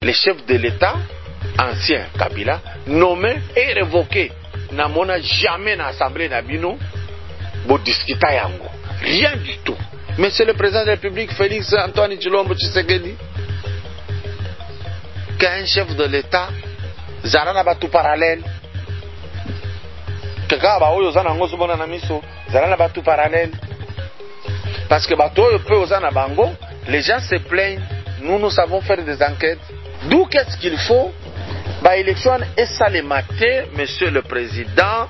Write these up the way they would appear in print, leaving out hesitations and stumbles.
les chefs de l'État ancien Kabila nommé et révoqué. Namona jamais dans l'Assemblée Nabino pour discuter yango. Rien du tout. Mais c'est le président de la République, Félix Antoine Tshilombo Tshisekedi, qu'un chef de l'État, Zalana Batu parallèle. Parce que les gens se plaignent, nous savons faire des enquêtes. D'où qu'est-ce qu'il faut? Élection et ça les matin, monsieur le président,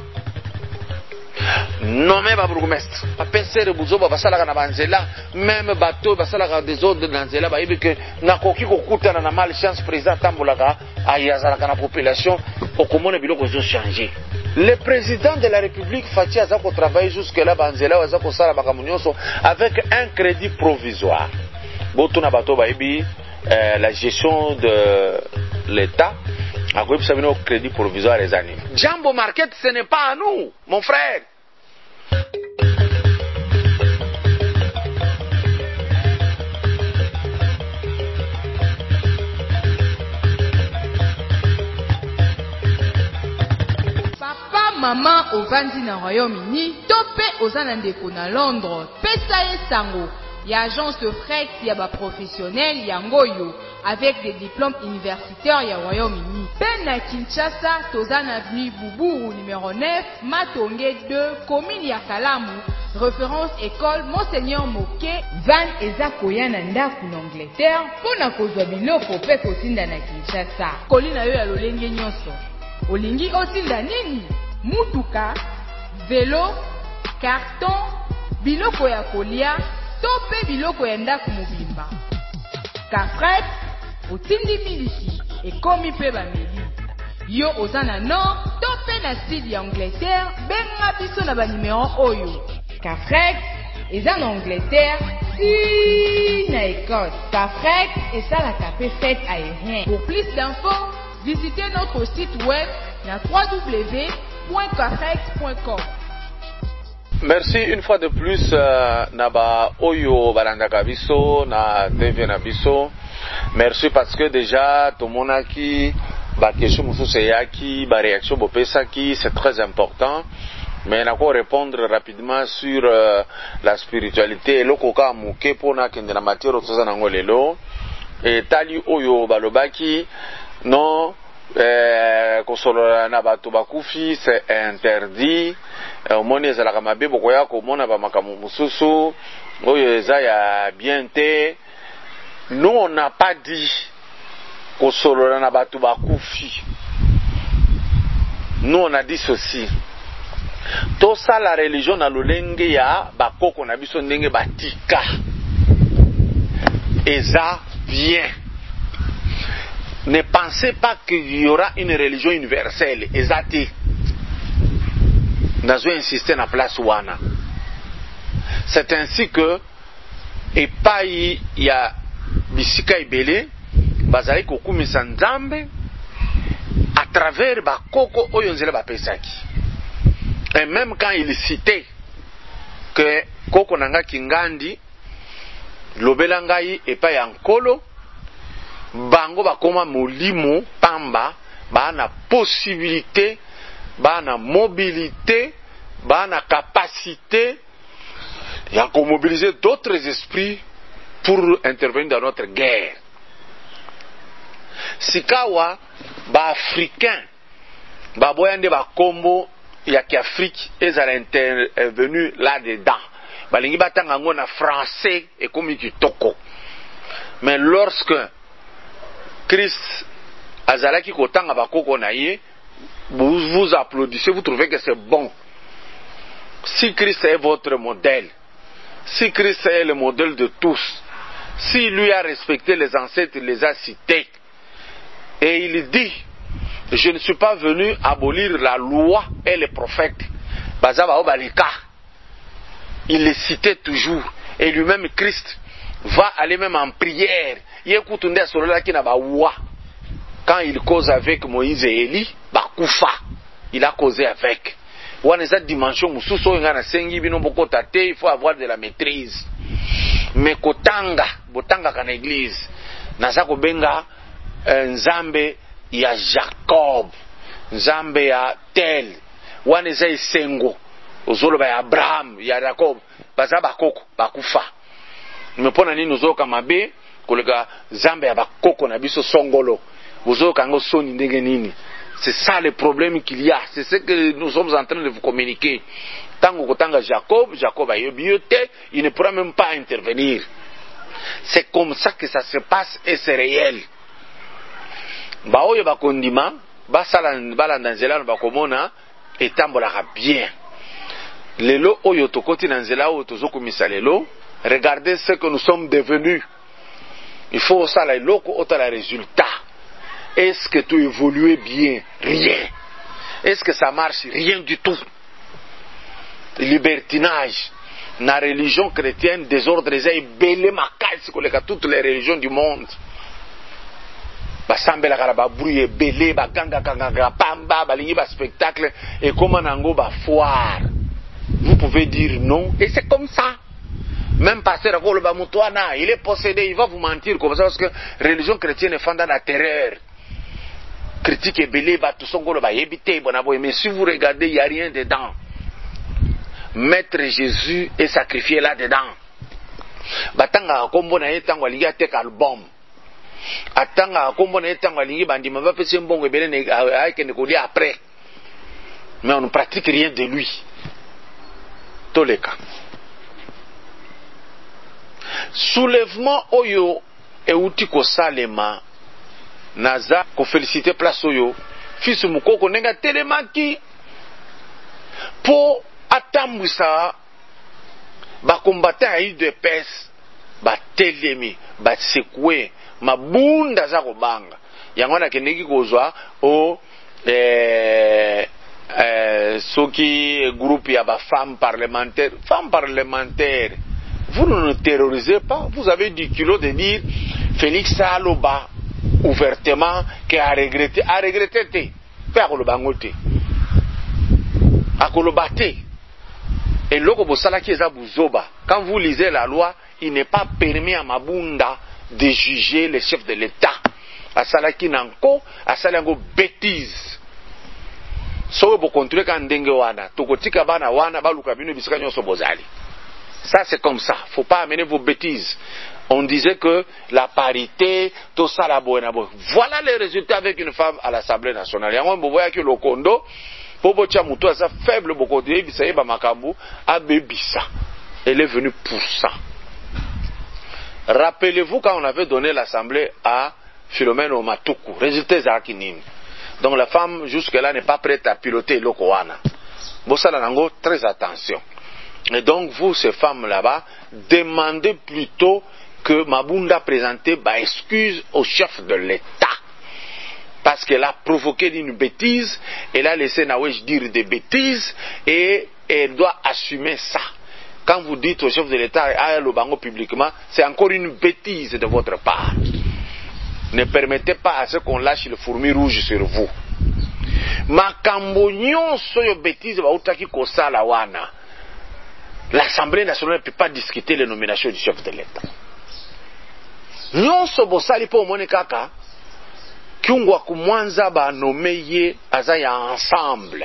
nommé par bourgmestre. PC de Bouzo, basala na banzela, même bateau, basala des autres dans zela, bah que na koki kokuta na malchance président tambolaga, ayazala na population, au comment les biloko ont changé. Le président de la République Fatia Azako travaille jusque-là, banzela, Azako sala bakamunyoso, avec un crédit provisoire. Botuna bateau baïbi, la gestion de l'État. À quoi vous avez crédit provisoire les années. Jambo Market, ce n'est pas à nous, mon frère. Papa, maman, au Vandi na Royaume-Uni, topé aux Anandeko na Londres, pesa sango. Il y a agence de fret, il y a des professionnels, il y a Ngoyo, avec des diplômes universitaires, il y a Royaume-Uni. Ben à Kinshasa, Tozan Avenue Boubou, numéro 9, Matonge 2, commune Yakalamu, référence école Monseigneur Moké, Van Ezakoya Nanda en Angleterre, pour na kozwa biloko pe kotinda na Kinshasa. Kolina yo ya lolenge nyonso. Olingi otinda nini? Mutuka, vélo, carton, biloko ya kolia, tope biloko ya ndaku mobimba. Kafret, otindi miliki, ekomi pe bameli. Yo ozana nord, tope na sud ya Angleterre, benga biso na ba numéro oyo. Kafret, eza na Angleterre, si na Écosse. Kafret, eza la capé fête aérien. Pour plus d'infos, visitez notre site web na www.kafret.com. Merci une fois de plus Naba Oyo Balandaka Biso na TV Nabiso. Merci parce que déjà tout mon aki ba question mususu yaki ba réaction bopesaki c'est très important. Mais na ko répondre rapidement sur la spiritualité lokoka muke pona kende na matière toza na ngolelo et tali oyo balobaki non kosolola na bato bakufi c'est interdit. Omoni ezalaka mabe bokoya komona ba makambo mususu oyo eza ya bien te. Nous on n'a pas dit kosolola na bato bakufi. Nous on a dit ceci. Tout ça la religion na lolenge ya bakoko na biso ndenge batika eza bien. Ne pensez pas qu'il y aura une religion universelle. Ezati. Nazo insister na place wana. C'est ainsi que epai ya bisika ibele bazali kokumisa nzambe à travers bakoko oyo nzela bapesaki. Et même quand il citait que koko nanga kingandi lobela ngai epai ya nkolo bango bakoma molimo pamba bana possibilité bana mobilité bana capacité ya mobiliser d'autres esprits pour intervenir dans notre guerre. Sikawa ba africain ba boyande ba kombo ya kiafrique ezala intervenu là dedans balingi batanga ngo na français et comme kitoko. Mais lorsque Christ azalaki kotanga bakoko na ye, vous applaudissez, vous trouvez que c'est bon. Si Christ est votre modèle, si Christ est le modèle de tous, si lui a respecté les ancêtres, il les a cités, et il dit, je ne suis pas venu abolir la loi et les prophètes, il les citait toujours, et lui-même Christ va aller même en prière. Quand il cause avec Moïse et Élie, il a causé avec. Dimension, il faut avoir de la maîtrise. Mais kotanga, botanga kana église, nazako benga nzambe ya Jacob, nzambe ya tel, wana eza esengo ozoloba ya Abraham, ya Jacob, baza bakoko bakufa. Mepona nini ozoka mabe koleka nzambe ya bakoko na biso songolo, ozoka ngo soni ndenge nini? C'est ça le problème qu'il y a, c'est ce que nous sommes en train de vous communiquer. Tango kotanga Jacob, Jacob a yote, il ne pourra même pas intervenir. C'est comme ça que ça se passe et c'est réel. Ba oyo bakondima basala balanda nzela bakomona etambolaka bien. Lelo oyo tokoti na nzela oyo tozokumisa lelo, regardez ce que nous sommes devenus. Il faut ça la loko otala résultat. Est-ce que tu évolues bien? Rien. Est-ce que ça marche? Rien du tout. Libertinage. La religion chrétienne, désordre, belé makasi koleka toutes les religions du monde. Basambela karaba brouille belé baganga kanga pamba balingi ba spectacle et comment nango ba foire. Vous pouvez dire non et c'est comme ça. Même pasteur Akolo Bamutouana, il est possédé, il va vous mentir comme ça parce que religion chrétienne est fondée dans la terreur. Critique et belé ba tout son golo ba yebité bonaboy, mais si vous regardez, il n'y a rien dedans. Maître Jésus est sacrifié là-dedans. Batanga kombo na yetango alingi atek album. Atanga kombo na yetango alingi bandima va pese mbongo ebele ne aikende ko dia après. Mais on ne pratique rien de lui. Toleka. Soulèvement oyo euti ko salema naza ko féliciter place oyo fils mukoko nenga telemaki po atambwisa bakombata ya UDPS batelemi basekwe mabunda za kobanga yango na kendeki kozwa o soki groupe ya ba femmes parlementaires. Vous ne nous terrorisez pas. Vous avez du culot de dire Félix Saloba ouvertement qu'il a regretté te pe akolobangote akolobate. Et loko bosala ki eza buzoba. Quand vous lisez la loi, il n'est pas permis à Mabunda de juger les chefs de l'État. Asalaki nanko, asalango bêtise. So bo continuer kan ndenge wana, tokotika bana wana baluka bino bisika nyonso bozali. Ça c'est comme ça, faut pas amener vos bêtises. On disait que la parité, tout ça la bonne. Voilà les résultats avec une femme à l'Assemblée nationale. Yango mboya ki lokondo Bobo Tchamuto a sa faible beaucoup de bisaye ba makambu a bebisa. Elle est venue pour ça. Rappelez-vous quand on avait donné l'assemblée à Philomène Omatuku, résultat Zakinine. Donc la femme jusque-là n'est pas prête à piloter l'Okoana. Bossala Nango, très attention. Et donc vous, ces femmes là-bas, demandez plutôt que Mabunda présente excuse au chef de l'État. Parce qu'elle a provoqué une bêtise, elle a laissé Nawesh dire des bêtises et elle doit assumer ça. Quand vous dites au chef de l'État, à l'Obango publiquement, c'est encore une bêtise de votre part. Ne permettez pas à ce qu'on lâche le fourmi rouge sur vous. Makambo nyonso yo bêtise ba utaki kosala wana. L'Assemblée nationale ne peut pas discuter les nominations du chef de l'État. Nyonso bosali po mone kaka kiungwa kumwanza ba nomeye aza ya ensemble.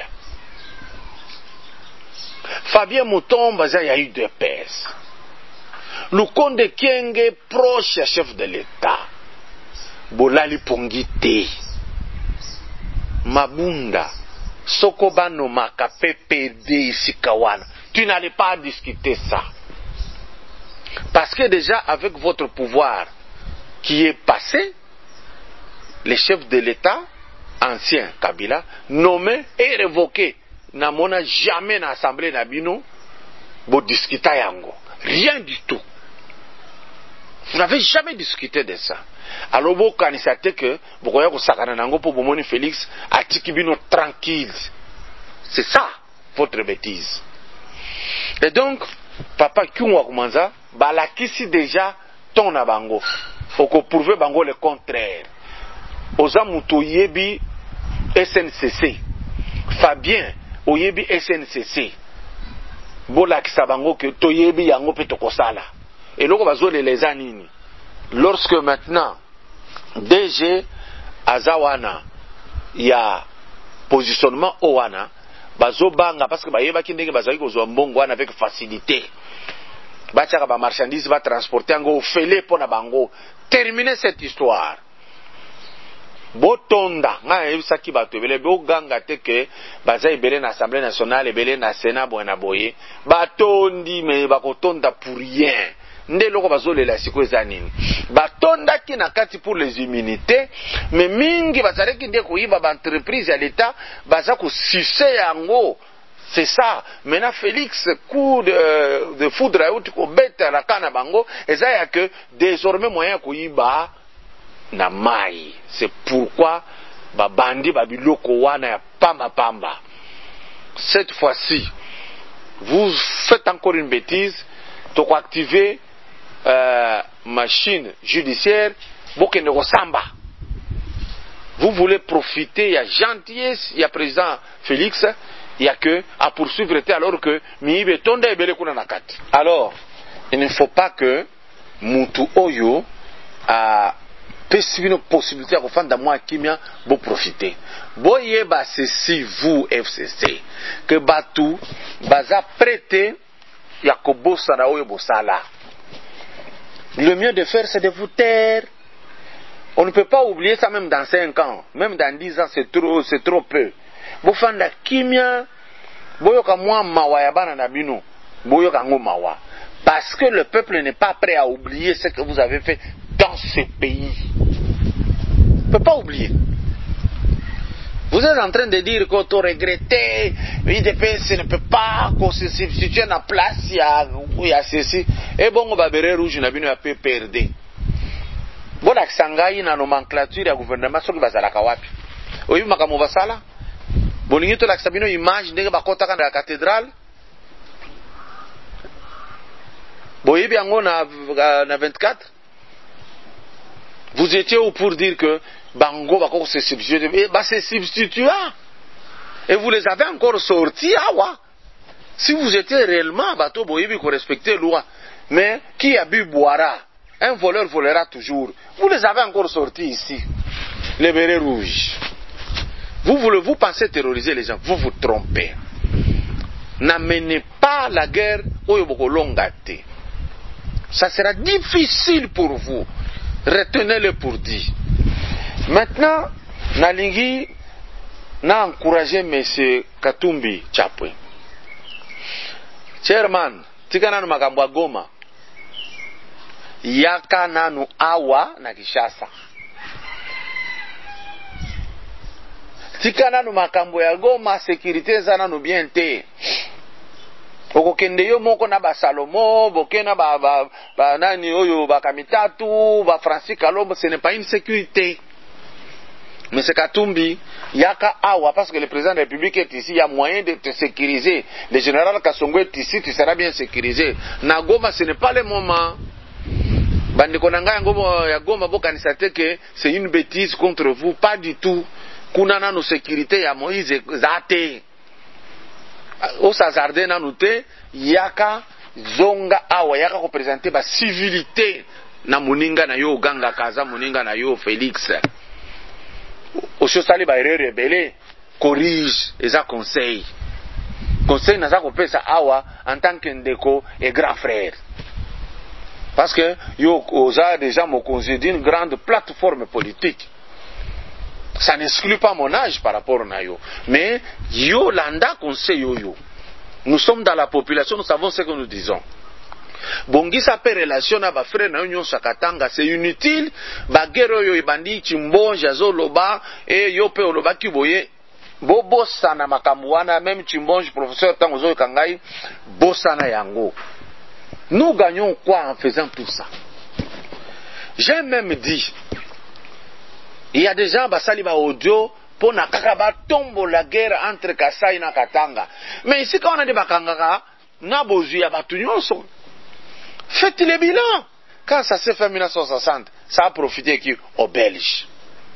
Fabien Mutomba aza ya UDPS. Lukonde Kienge proche ya chef de l'État. Bolali pongite. Mabunda soko bano makape PD isikawana. Tu n'allais pas discuter ça. Parce que déjà avec votre pouvoir qui est passé, les chefs de l'État, ancien Kabila, nommés et révoqués, n'amona jamais dans l'Assemblée Nabino, bo discuta yango. Rien du tout. Vous n'avez jamais discuté de ça. Alors vous connaissez que vous voyez que Sakana Nango pour Bomoni Félix a Tikibino tranquille. C'est ça votre bêtise. Et donc, Papa Kyungwa Kumanza, balakisi déjà ton abango. Faut qu'on prouve bango le contraire. Ozamuto yebi SNCC. Fabien oyebi SNCC. Bolakisa bango que to yebi yango pe tokosala. Et loko bazole les anini. Lorsque maintenant DG azawana ya positionnement owana bazobanga parce que bayebaki ndenge bazali kozwa mbongo wana avec facilité batiaka ba marchandise ba transporter yango ofele pona bango. Terminer cette histoire. Botonda nga yebisaki bato ebele boganga te ke baza ebele na Assemblée nationale ebele na Sénat boye boye batondi me bakotonda pour rien. Nde loko bazolela siko eza nini batondaki na kati pour les immunités mais mingi bazalaki nde koyiba ba entreprise ya l'État baza kosuse yango. C'est ça. Maintenant Félix coup de foudre out ko beta la kana bango eza ya que désormais moyen koyiba na mai. C'est pourquoi babandi babiloko wana ya pamba pamba. Cette fois-ci vous faites encore une bêtise to activer machine judiciaire bokende kosamba. Vous voulez profiter, il y a gentillesse, il y a président Félix, il y a que à poursuivre alors que miibe tonda ebele kuna nakati. Alors, il ne faut pas que mutu oyo a pesibino possibilité à kofanda moi kimia bo profiter. Boyeba ceci vous FCC que batu baza prêté ya kobosa na oyo bosala. Le mieux de faire c'est de vous taire. On ne peut pas oublier ça même dans 5 ans, même dans 10 ans c'est trop peu. Bofanda kimia boyoka mwa mawa ya bana na bino boyoka ngo mawa parce que le peuple n'est pas prêt à oublier ce que vous avez fait dans ce pays. On ne peut pas oublier. Vous êtes en train de dire qu'on t'a regretté, l'IDPS ne peut pas qu'on se substitue à la place, il y a ceci. Et bon, on va bérer rouge, on a bien peu perdu. Bon, la Sangaï, la nomenclature, le gouvernement, ce qui va à la Kawapi. Oui, ma camoufle ça là. Bon, il y a la Sabino image de la cathédrale. Bon, il y a bien 24. Vous étiez où pour dire que Bango va se substituer? Bah, c'est substitué. Et vous les avez encore sortis, ah ouais. Si vous étiez réellement bateau boyebi qu'on respectait la loi, mais qui a bu boira, un voleur volera toujours. Vous les avez encore sortis ici, les bérets rouges. Vous pensez terroriser les gens, vous vous trompez. N'amenez pas la guerre au Yobokolongate. Ça sera difficile pour vous. Retenez-le pour dire. Maintenant, Nalingi n'a encouragé M. Katumbi Chapwe. Chairman, tikana no makambo ya Goma. Yaka nanu awa na Kishasa. Tikana no makambo ya Goma, sécurité zana no bien te. Okokende yo moko na ba Salomo, bokena ba nani oyo ba Kamitatu, ba Francis Kalombo, ce n'est pas une sécurité. Mais c'est Katumbi, Yaka Awa, parce que le président de la République est ici, il y a moyen de te sécuriser. Le général Kassongo est ici, tu seras bien sécurisé. Nagoma, ce n'est pas le moment. Bandikonanga ya Goma bokanisate que c'est une bêtise contre vous, pas du tout. Kunana no sécurité ya Moïse zate. Au Sazarde na noté, Yaka Zonga Awa, Yaka représenter ba civilité na Muninga na yo Ganga Kaza, Muninga na yo Félix. Au sali ba erreur rebelle corrige eza conseil naza kopesa awa en tant que ndeko et grand frère parce que yo oza déjà mokonzi d'une grande plateforme politique. Ça n'exclut pas mon âge par rapport na yo, mais yo landa conseil yo. Nous sommes dans la population, nous savons ce que nous disons. Bongisa pe relation na ba frère na yo sakatanga, c'est inutile. Ba guerre yo ibandi chimbonja zo loba et yo pe loba ki boye bobo sana makamwana même chimbonja professeur tango zo kangai bosana yango. Nous gagnons quoi en faisant tout ça? J'ai même dit il y a des gens basali ba audio pour na kaka ba tombo la guerre entre Kasai na Katanga. Mais ici quand on a des bakangaka na bozu ya batu nyonso. Faites le bilan. Quand ça s'est fait en 1960, ça a profité qui aux Belges.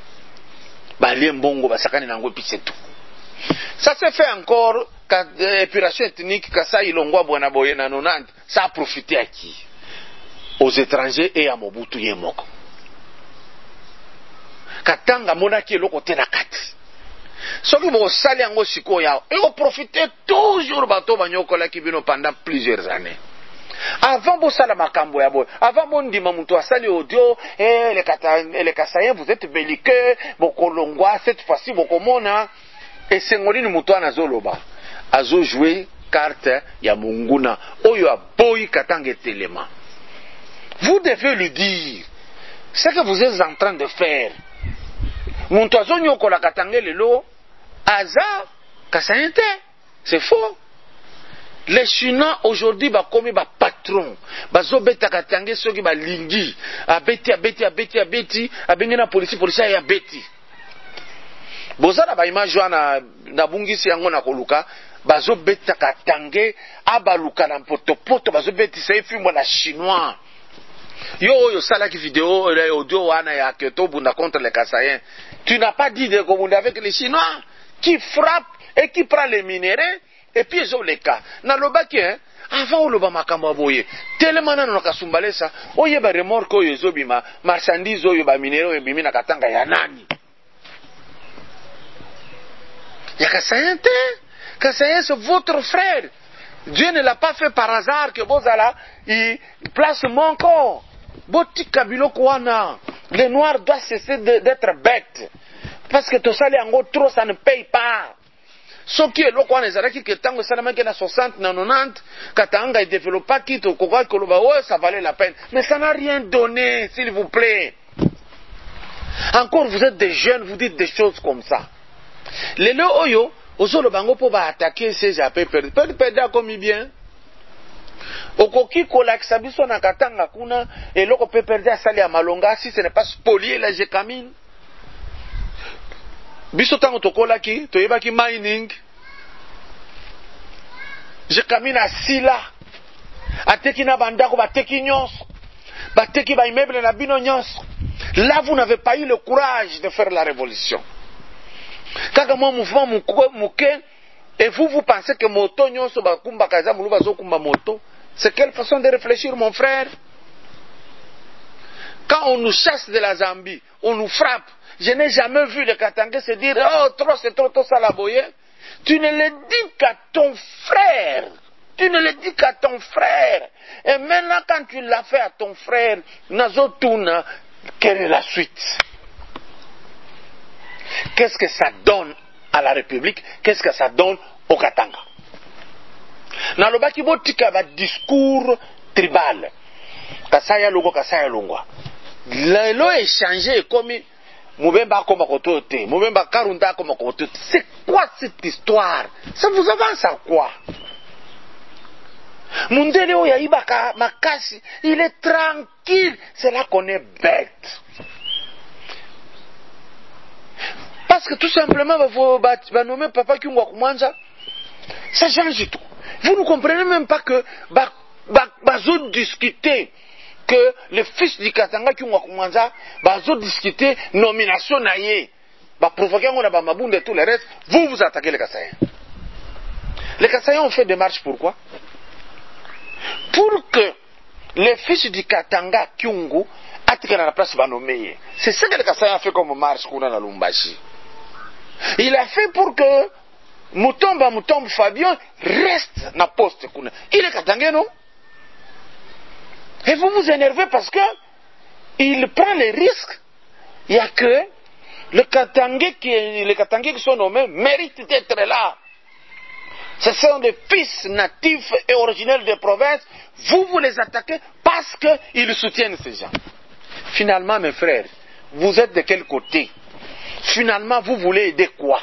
Balien Bongo, Basakani Nango, puis c'est tout. Ça s'est fait encore quand l'épuration ethnique, Kasai Longwa, Bonaboye, Nanonant, ça a profité à qui? Aux étrangers et à Mobutu Yemoko. Katanga monaki eloko te na kati. Soki vous sali yango sikoya et vous profitez toujours bato banyokola ki bino pendant plusieurs années. Avant vous sala makambo ya boy, avant bon ndima muto asali audio les Kasaïens vous êtes belliqueux, bokolongwa cette fois-ci bokomona et sengolini muto anazoloba azo jouer carte ya munguna oyo aboyi Katanga telema. Vous devez lui dire ce que vous êtes en train de faire. Muto azo nyokola Katanga lelo aza Kasaïen te. C'est faux. Les Chinois aujourd'hui ba komi ba patron bazo beta Katanga soki ba lingi abeti abengena police ya beti bozala ba image na bungisi yango na koluka bazo beta Katanga abaluka na poto bazo beti c'est film na chinois yo sala ki vidéo audio wana ya Kyoto bunda contre les Kasaïens. Tu n'as pas dit de commander avec les Chinois qui frappent et qui prend les minéraux. Et puis ils ont les cas. Na lobaki avant o loba makambo boye. Tellement na kasumbalesa, oye ba remorque oyo ezobima, marchandise oyo ba minéraux ebimi na Katanga ya nani? Ya Kasaïen te. Kasaïen c'est votre frère. Dieu ne l'a pas fait par hasard que Bozala il place mon corps. Boti kabilo kwana. Les noirs doivent cesser d'être bêtes. Parce que tout ça les ango trop ça ne paye pas. Ce qui est loco, que tango salamake na 60 na 90, Katanga il développe pas quitte au Koka Koloba, ouais, ça valait la peine. Mais ça n'a rien donné, s'il vous plaît. Encore, vous êtes des jeunes, vous dites des choses comme ça. Les le oyo, osolo bango po ba attaquer ces AP perdre comme bien. Okoki kolakisa biso na Katanga kuna, et loko peut perdre sali à Malonga si ce n'est pas spolier la Jekamine. Biso tango tokolaki toyebaki mining Jekamine asila ateki na bandako bateki nyonso bateki ba immeuble na bino nyonso. Là vous n'avez pas eu le courage de faire la révolution. Kaka mo mouvement muke et vous pensez que moto nyonso bakumba kaza mulu bazokumba moto. C'est quelle façon de réfléchir mon frère? Quand on nous chasse de la Zambie, on nous frappe. Je n'ai jamais vu le Katanga se dire oh c'est trop ça la boye. Tu ne le dis qu'à ton frère. Tu ne le dis qu'à ton frère. Et maintenant quand tu l'as fait à ton frère, Nazotuna, quelle est la suite? Qu'est-ce que ça donne à la République? Qu'est-ce que ça donne au Katanga? Nalobaki botika ba discours tribal. Kasaya longo kasaya longwa. Lelo échangé comme Moubemba comme Kotote, Moubemba Karunda comme Kotote. C'est quoi cette histoire? Ça vous avance à quoi? Mundele Oya Ibaka Makasi, il est tranquille. C'est là qu'on est bête. Parce que tout simplement, vous nommer Papa Kyungwa Kumanja, ça change tout. Vous ne comprenez même pas que Bazo discuter que le fils du Katanga Kyungwa Kumanja, Bazo discuter nomination naïe, provoquer on a Bamabund et tout le reste, vous attaquez les Kasaïens. Les Kasaïens ont fait des marches pourquoi? Pour que les fils du Katanga Kyungu attaquent à la place Banomeye. C'est ça que les Kasaïens ont fait comme marche Kuna na Lumbashi. Il a fait pour que Mutomba Fabian reste na poste Kuna. Il est Katangé, non? Et vous vous énervez parce que il prend les risques. Il n'y a que les Katangés qui sont nommés méritent d'être là. Ce sont des fils natifs et originels des provinces. Vous les attaquez parce qu'ils soutiennent ces gens. Finalement, mes frères, vous êtes de quel côté? Finalement, vous voulez aider quoi?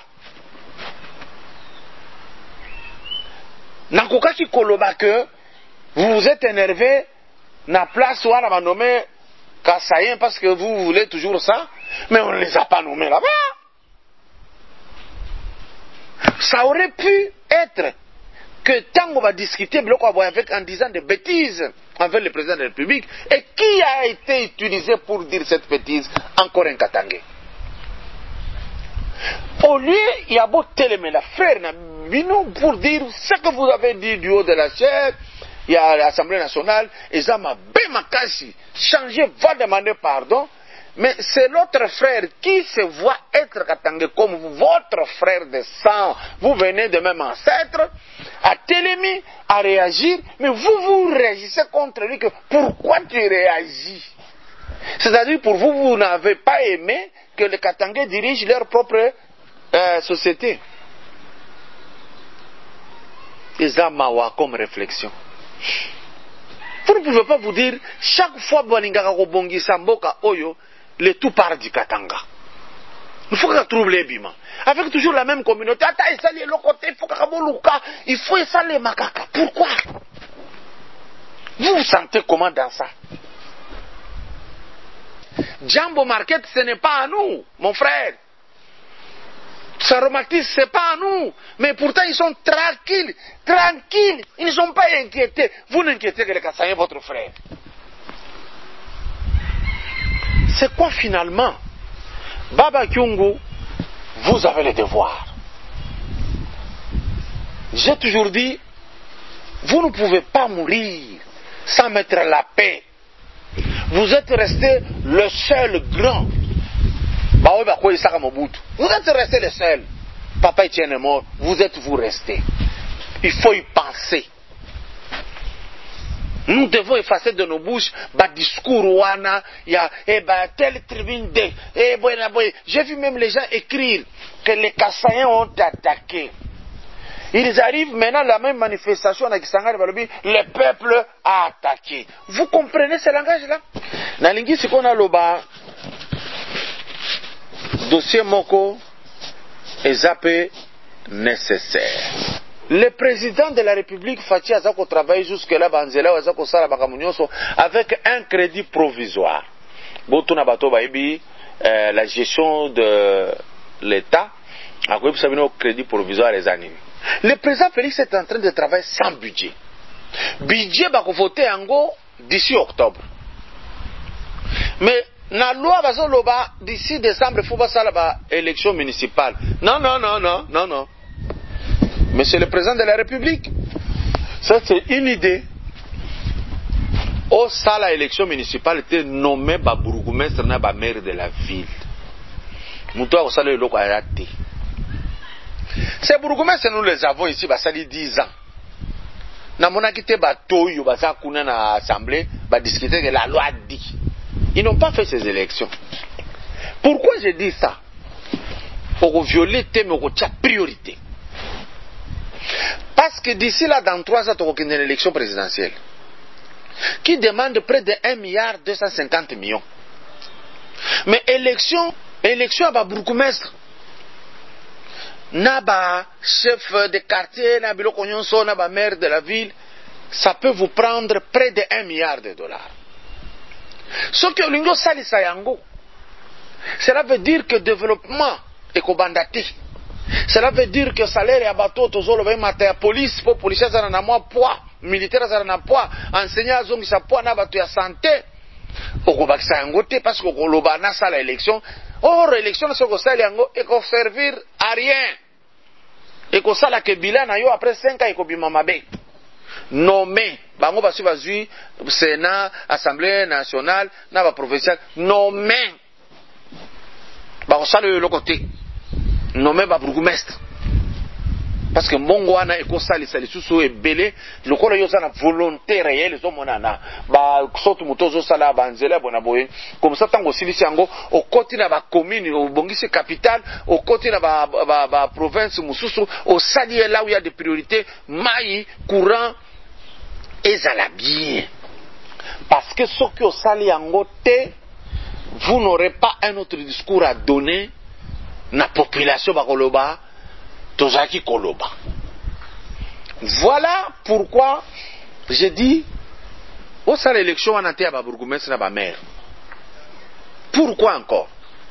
Nakokaki koloba que vous vous êtes énervé na place où on a nommé Kasaïen parce que vous voulez toujours ça, mais on ne les a pas nommés là-bas. Ça aurait pu être que tant on va discuter avec en disant des bêtises envers le président de la République, et qui a été utilisé pour dire cette bêtise? Encore un Katangé. Au lieu, il y a beau télémer la frère pour dire ce que vous avez dit du haut de la chair, il y a l'Assemblée nationale, et ça m'a bémakasi, changé, va demander pardon, Mais c'est l'autre frère qui se voit être Katanga comme vous, votre frère de sang. Vous venez de même ancêtre, à télémi, à réagir, mais vous réagissez contre lui. Que pourquoi tu réagis? C'est-à-dire pour vous, vous n'avez pas aimé que les Katangais dirigent leur propre société. C'est ça mawa comme réflexion. Vous ne pouvez pas vous dire, chaque fois Boalingaka Kobongi Samboka Oyo, le tout part du Katanga. Il faut qu'on trouve les bima. Avec toujours la même communauté. Il faut ça les makaka. Pourquoi? Vous vous sentez comment dans ça? Jambo Market, ce n'est pas à nous, mon frère. Saromatis, ce n'est pas à nous. Mais pourtant, ils sont tranquilles. Tranquilles. Ils ne sont pas inquiétés. Vous n'inquiétez que les Kassaïens, votre frère. C'est quoi finalement? Baba Kyungu, vous avez le devoir. J'ai toujours dit, vous ne pouvez pas mourir sans mettre la paix. Vous êtes resté le seul grand. Vous êtes resté le seul. Papa Etienne est mort. Vous êtes vous resté. Il faut y penser. Nous devons effacer de nos bouches le discours ouana, il y a telle tribune de j'ai vu même les gens écrire que les Kassaïens ont attaqué. Ils arrivent maintenant à la même manifestation à Kisangani, le peuple a attaqué. Vous comprenez ce langage-là? Nalingi si qu'on a loba dossier moko est nécessaire. Le président de la République Fathi Azako travaille jusque-là avec un crédit provisoire. La gestion de l'État a un crédit provisoire les animes. Le président Félix est en train de travailler sans budget. Budget va voter en go d'ici octobre. Mais la loi va d'ici décembre, il faut pas ça là-bas élection municipale. Non. Monsieur le président de la République, ça c'est une idée. Au ça la élection municipale était nommé par bourgmestre na ba maire de la ville. Moutou a ça le loko a raté. Ces bourgmestres nous les avons ici ça dit 10 ans. Na mona kité ba toyo ba ça kuna na assemblée ba discuter que la loi dit. Ils n'ont pas fait ces élections. Pourquoi je dis ça? Pour violer thème au priorité. Parce que d'ici là, dans 3 ans, il y a une élection présidentielle qui demande près de 1,250 milliard. Mais élection à bourgmestre, n'a chef de quartier, n'a maire de la ville, ça peut vous prendre près de 1 milliard de dollars. Ce que l'Union Salisa Yango, cela veut dire que développement est kobandati. Cela veut dire que salaire et abato tozolo ba mata police pour policier za na moi poids militaire za na poids enseignant zongi sa poids na bato ya santé okobakisa yango te parce que koloba na sala élection or élection na soko sala yango et ko servir à rien et ko sala ke bilan na yo après 5 ans ekobima mabe nommé bango basu bazui Sénat Assemblée nationale na ba provincial nommé ba ko sala le côté nommé par bourgmestre parce que mbongo wana ekosali sali susu ebele lokola yo sana volonté réelle zo monana ba sotu mutozo sala banzela bona boye comme ça tango silisi yango okoti na ba commune obongisi capitale okoti na ba province mususu osali là où il y a des priorités mai courant ezala bien parce que ce que osali yango te vous n'aurez pas un autre discours à donner na population bakoloba tozaki koloba. Voilà pourquoi je dis au sala élection en ante ba bourgmestre na ba maire. Pourquoi encore?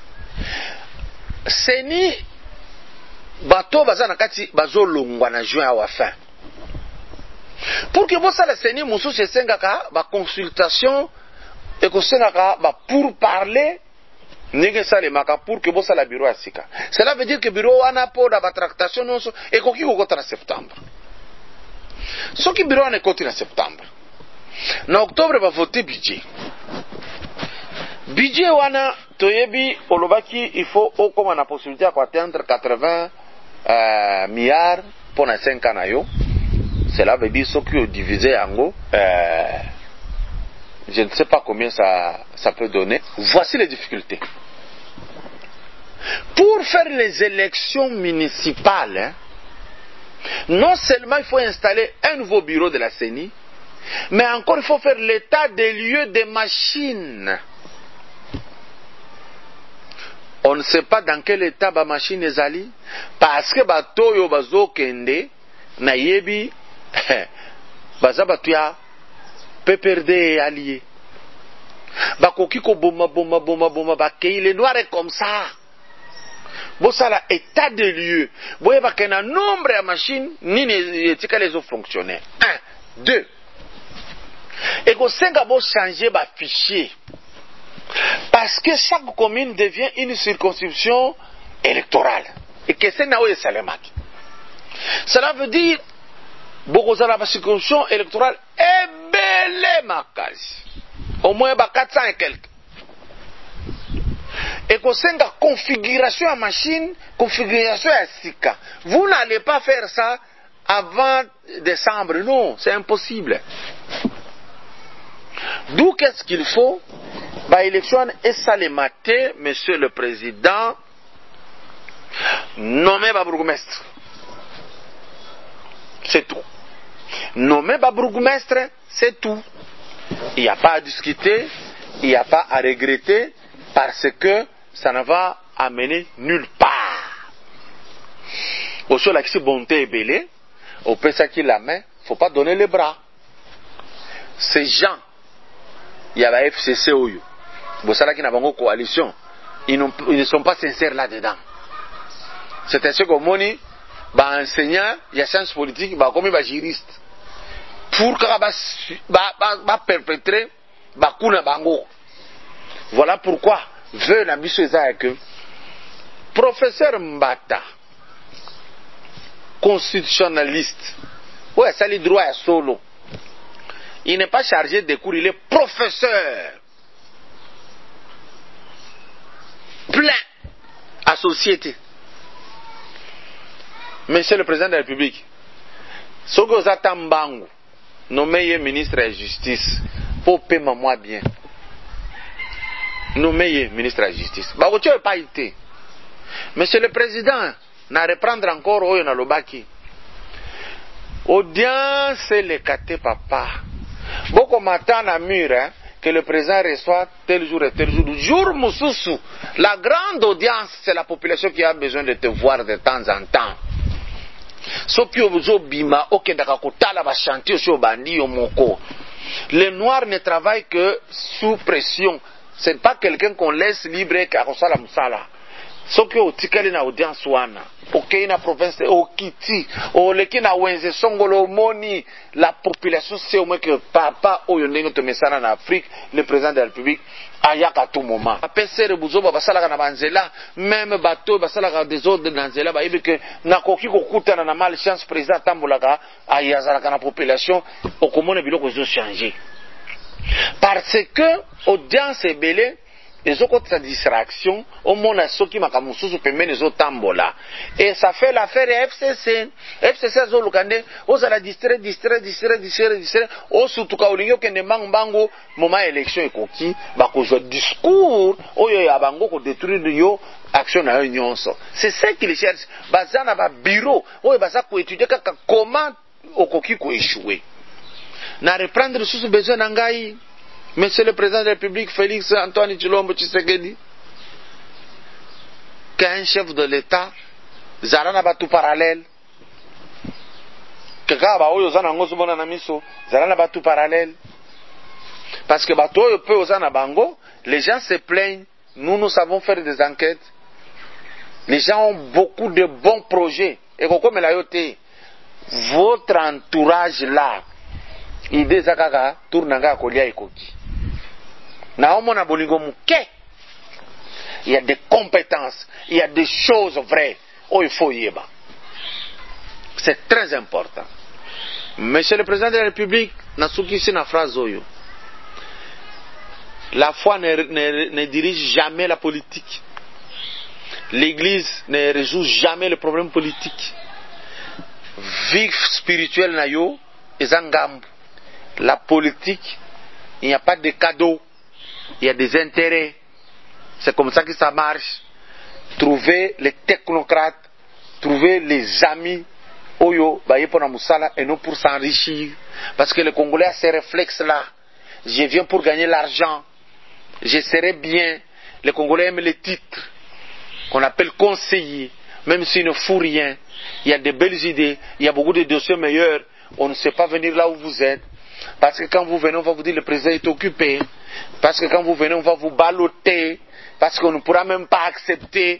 Seni bato bazana kati bazolongwa na juin à fin. Pour que vous sala seni musu se sengaka ba consultation et ko sengaka ba pour parler pour que vous la bureau à Sika. Cela veut dire que le bureau a pour la tractation et qu'il en septembre. Ce qui bureau en septembre. En octobre, va voter budget. budget wana toyebi olobaki il faut okoma na possibilité à atteindre 80 milliards pour na 5 ans na yo. Cela veut dire ce que divisé en gros je ne sais pas combien ça peut donner. Voici les difficultés. Pour faire les élections municipales, hein, non seulement il faut installer un nouveau bureau de la CENI, mais encore il faut faire l'état des lieux des machines. On ne sait pas dans quel état ba machine ezali parce que bato yo bazo kende na yebi baza batu ya PPRD allié. Bakoki ko boma bakei les noirs comme ça. Bosala état de lieu. Boye bakena nombre ya machine nini etika les autres fonctionnaires. 1, 2. Et ko senga bo changer ba fichier. Parce que chaque commune devient une circonscription électorale. Et que c'est naoye salemaki. Cela veut dire beaucoup de la circonscription électorale est belle makasi. Au moins 400 et quelques. Et qu'on sait la configuration à machine, configuration à sika. Vous n'allez pas faire ça avant décembre. Non, c'est impossible. D'où qu'est-ce qu'il faut? Bah, élection et ça les maté, monsieur le président, nommé par bourgmestre. C'est tout. Nommé par bourgmestre, c'est tout. Il n'y a pas à discuter, il n'y a pas à regretter, parce que ça ne va amener nulle part. Au sol, la bonté est belée, au pesa qui la main, il ne faut pas donner les bras. Ces gens, il y a la FCC Oyo, qui n'a pas de coalition, ils ne sont pas sincères là-dedans. C'est ainsi que Moni, enseignant, il y a sciences politiques, comme il juriste. Pour que perpétrer bakuna bango. Voilà pourquoi veut la mission que professeur Mbata, constitutionnaliste, ouais, ça les droits à solo. Il n'est pas chargé de cours, il est professeur. Plein à société. Monsieur le président de la République, Sogoza Tambangu, nommé ministre de la Justice, pour payer moi bien. Nommé ministre de la Justice. Bah, tu n'as pas été. Monsieur le président, n'a reprendre encore au Yonalobaki. Audience le kate papa. Beaucoup m'attendent à mur, hein, que le président reçoit tel jour et tel jour. Jour Moussoussou. La grande audience, c'est la population qui a besoin de te voir de temps en temps. Les Noirs ne travaillent que sous pression. Ce n'est pas quelqu'un qu'on laisse libre et qu'on la musala. Ce qui est na audience wana, ok na province au Kiti, au leki na wenze songolo moni, la population sait au moins que papa oyondengo to mesana na Afrique, le président de la République ayaka à tout moment. Apese rebuzo ba basala na banzela, même bateau basala des ordres na nzela ba ibi que na koki kokuta na malchance président tambolaka ayazala na population okomone biloko zo changer. Parce que audience est belée. Et ça côté sa distraction, au monde a ceux qui m'a kamususu pembe les autres tambola. Et ça fait l'affaire FCC. FCC zo lukande, aux ala distrait, au surtout ka olingo kende bango moment élection ekoki, ba ko jouer discours, oyo ya bango ko détruire yo action na union so. C'est ça qu'ils cherchent. Bazana ba bureau, oyo baza ko étudier kaka comment okoki ko échouer. Na reprendre sous besoin nangai. Monsieur le président de la République, Félix Antoine Tshilombo Tshisekedi, qu'un chef de l'État, Zarana Batu parallèle, que Gaba Oyo Zana Ngosubona Namiso, Zarana Batu parallèle, parce que Batu Oyo peut Ozana Bango, les gens se plaignent, nous savons faire des enquêtes, les gens ont beaucoup de bons projets, et comme la yote, votre entourage là, idée Zakaka, tournanga Kolia Ekoki. Il y a des compétences, il y a des choses vraies. Oh, il faut y aller. C'est très important. Monsieur le président de la République, Nasuki, c'est une phrase. La foi ne dirige jamais la politique. L'église ne résout jamais le problème politique. Vie spirituelle na yo ezangambu. La politique, il n'y a pas de cadeaux, il y a des intérêts. C'est comme ça que ça marche. Trouver les technocrates, trouver les amis oyo baye pour musala et non pour s'enrichir. Parce que le Congolais a ces réflexes-là. Je viens pour gagner l'argent. Je serai bien. Les Congolais aiment les titres qu'on appelle conseiller, même s'ils ne font rien. Il y a de belles idées, il y a beaucoup de dossiers meilleurs. On ne sait pas venir là où vous êtes. Parce que quand vous venez, on va vous dire le président est occupé. Parce que quand vous venez, on va vous balloter. Parce qu'on ne pourra même pas accepter.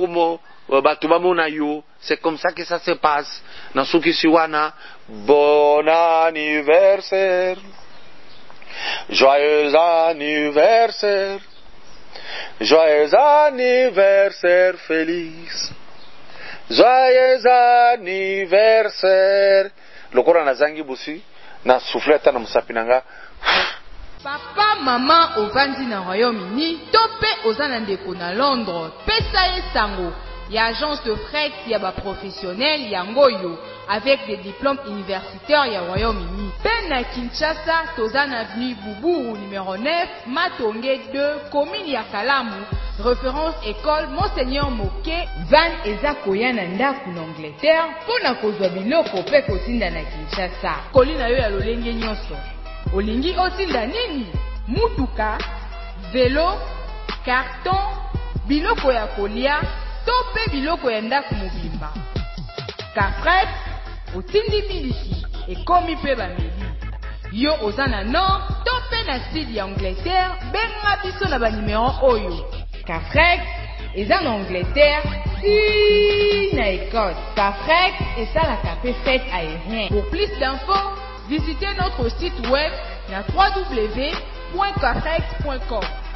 C'est comme ça que ça se passe. Nasuki Siwana, bon anniversaire. Joyeux anniversaire. Joyeux anniversaire, Félix. Joyeux anniversaire. Lokora nazangi busi na souffleta na musapinanga. Papa, maman, ovandi na Royaume-Uni, topé ozana ndeko na Londres, pesa ye sango. Il y a agence de fret, il y a professionnel, yangoyo, avec des diplômes universitaires, il y a Royaume-Uni. Ben na Kinshasa, Tozan avenue Boubou, numéro 9, Matongé 2, commune ya Kalamu, référence école Monseigneur Moké, Van Eza Koyana Ndaku na Angleterre, pona kozwa biloko pe kotinda na Kinshasa. Kolina yo ya lolenge nyonso. Olingi otinda nini? Mutuka, vélo, carton, biloko ya kolia, tope biloko ya ndaku mobimba. Kafret, otindi miliki, ekomi pe bameli. Yo ozana nord, tope na sud ya Angleterre, benga biso na ba numéro oyo. Kafret, eza na Angleterre, si na Écosse. Kafret, esalaka pe fête aérien. Pour plus d'infos, visitez notre site web na www.kafret.com.